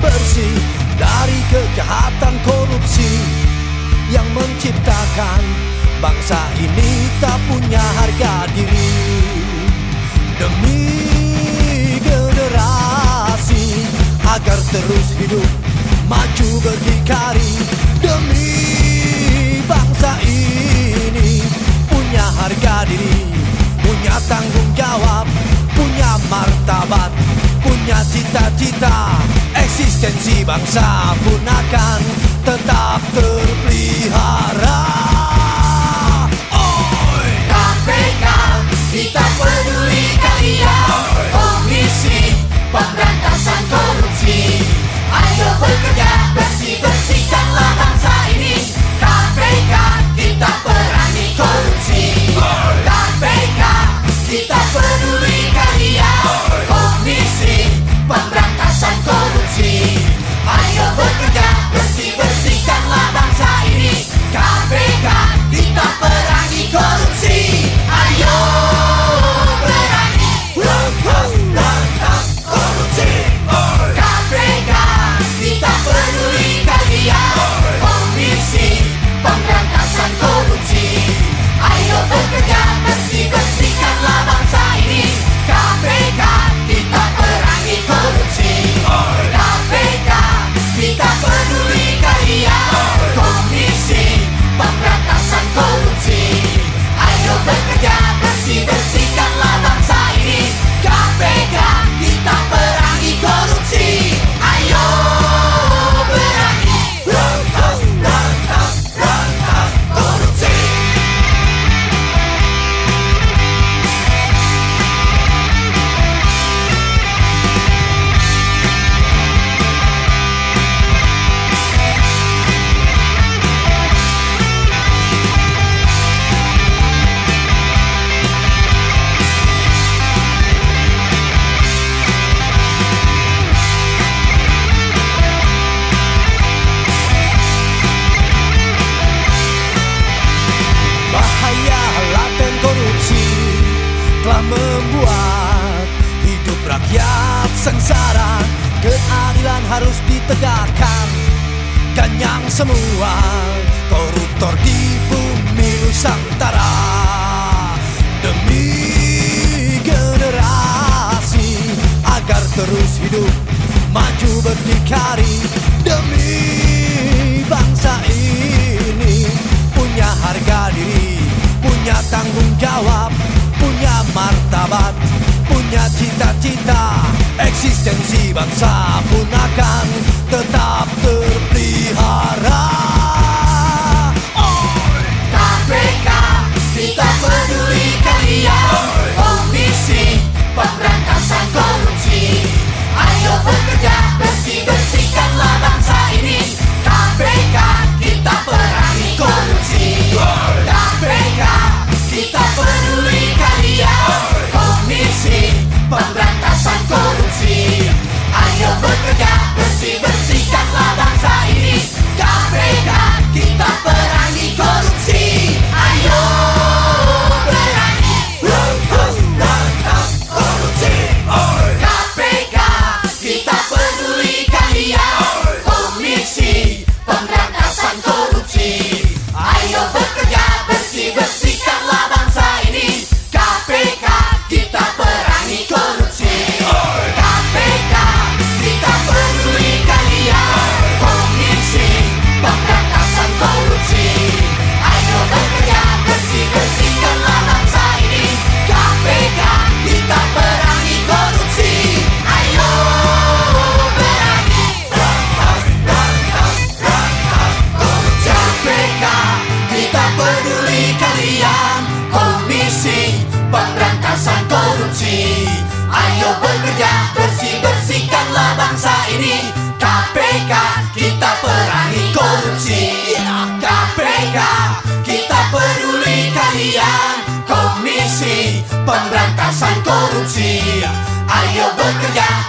bersih dari kejahatan korupsi yang menciptakan bangsa ini tak punya harga diri. Demi generasi agar terus hidup maju berdikari, demi bangsa ini punya harga diri, punya tanggung jawab, punya martabat, punya cita-cita. Eksistensi bangsa pun akan tetap terpelihara. KPK, kita peduli kalian. Komisi Pemberantasan Korupsi, ayo bekerja bersih-bersihkanlah bangsa ini. KPK, kita perangi korupsi. KPK, kita peduli kalian. Komisi Pemberantasan Korupsi, ayo bekerja bersih-bersihkanlah bangsa ini. KPK, kita perangi korupsi. Ayo perangi berantas korupsi. KPK, kita peduli kalian. Komisi Pemberantasan Korupsi, ayo bekerja bersih-bersihkanlah bangsa ini. KPK, kita perangi korupsi. KPK, kita peduli kalian. Komisi Pemberantasan Korupsi, ayo bekerja bersih-bersihkanlah bangsa ini. KPK, kita perangi korupsi. Ayo perangi berantas korupsi. Bahaya laten korupsi telah membuat hidup rakyat sengsara. Keadilan harus ditegakkan, ganyang semua koruptor di bumi Nusantara. Demi generasi agar terus hidup maju berdikari, demi bangsa ini punya harga diri, punya tanggung jawab, punya martabat, punya cita-cita. Eksistensi bangsa pun akan tetap terpelihara. KPK, kita peduli kalian. Komisi Pemberantasan Korupsi, ayo bekerja bersih-bersihkanlah bangsa ini. KPK, kita perangi korupsi. KPK, kita peduli kalian. Komisi Pemberantasan Korupsi, ayo bekerja bersih-bersihkanlah bangsa ini. KPK, kita perangi korupsi. Ayo perangi berantas korupsi. KPK, kita peduli kalian. Komisi Pemberantasan Korupsi, ayo bekerja bersih-bersihkanlah bangsa ini. KPK, kita perangi korupsi. KPK, kita peduli kalian. Komisi Pemberantasan Korupsi, ayo bekerja bersih-bersihkanlah bangsa ini. KPK, kita perangi korupsi. Ayo perangi berantas korupsi. KPK, kita peduli kalian. Komisi Pemberantasan Korupsi, ayo bekerja bersih-bersihkanlah bangsa ini. KPK, kita perangi korupsi. KPK, kita peduli kalian. Komisi Pemberantasan Korupsi, ayo bekerja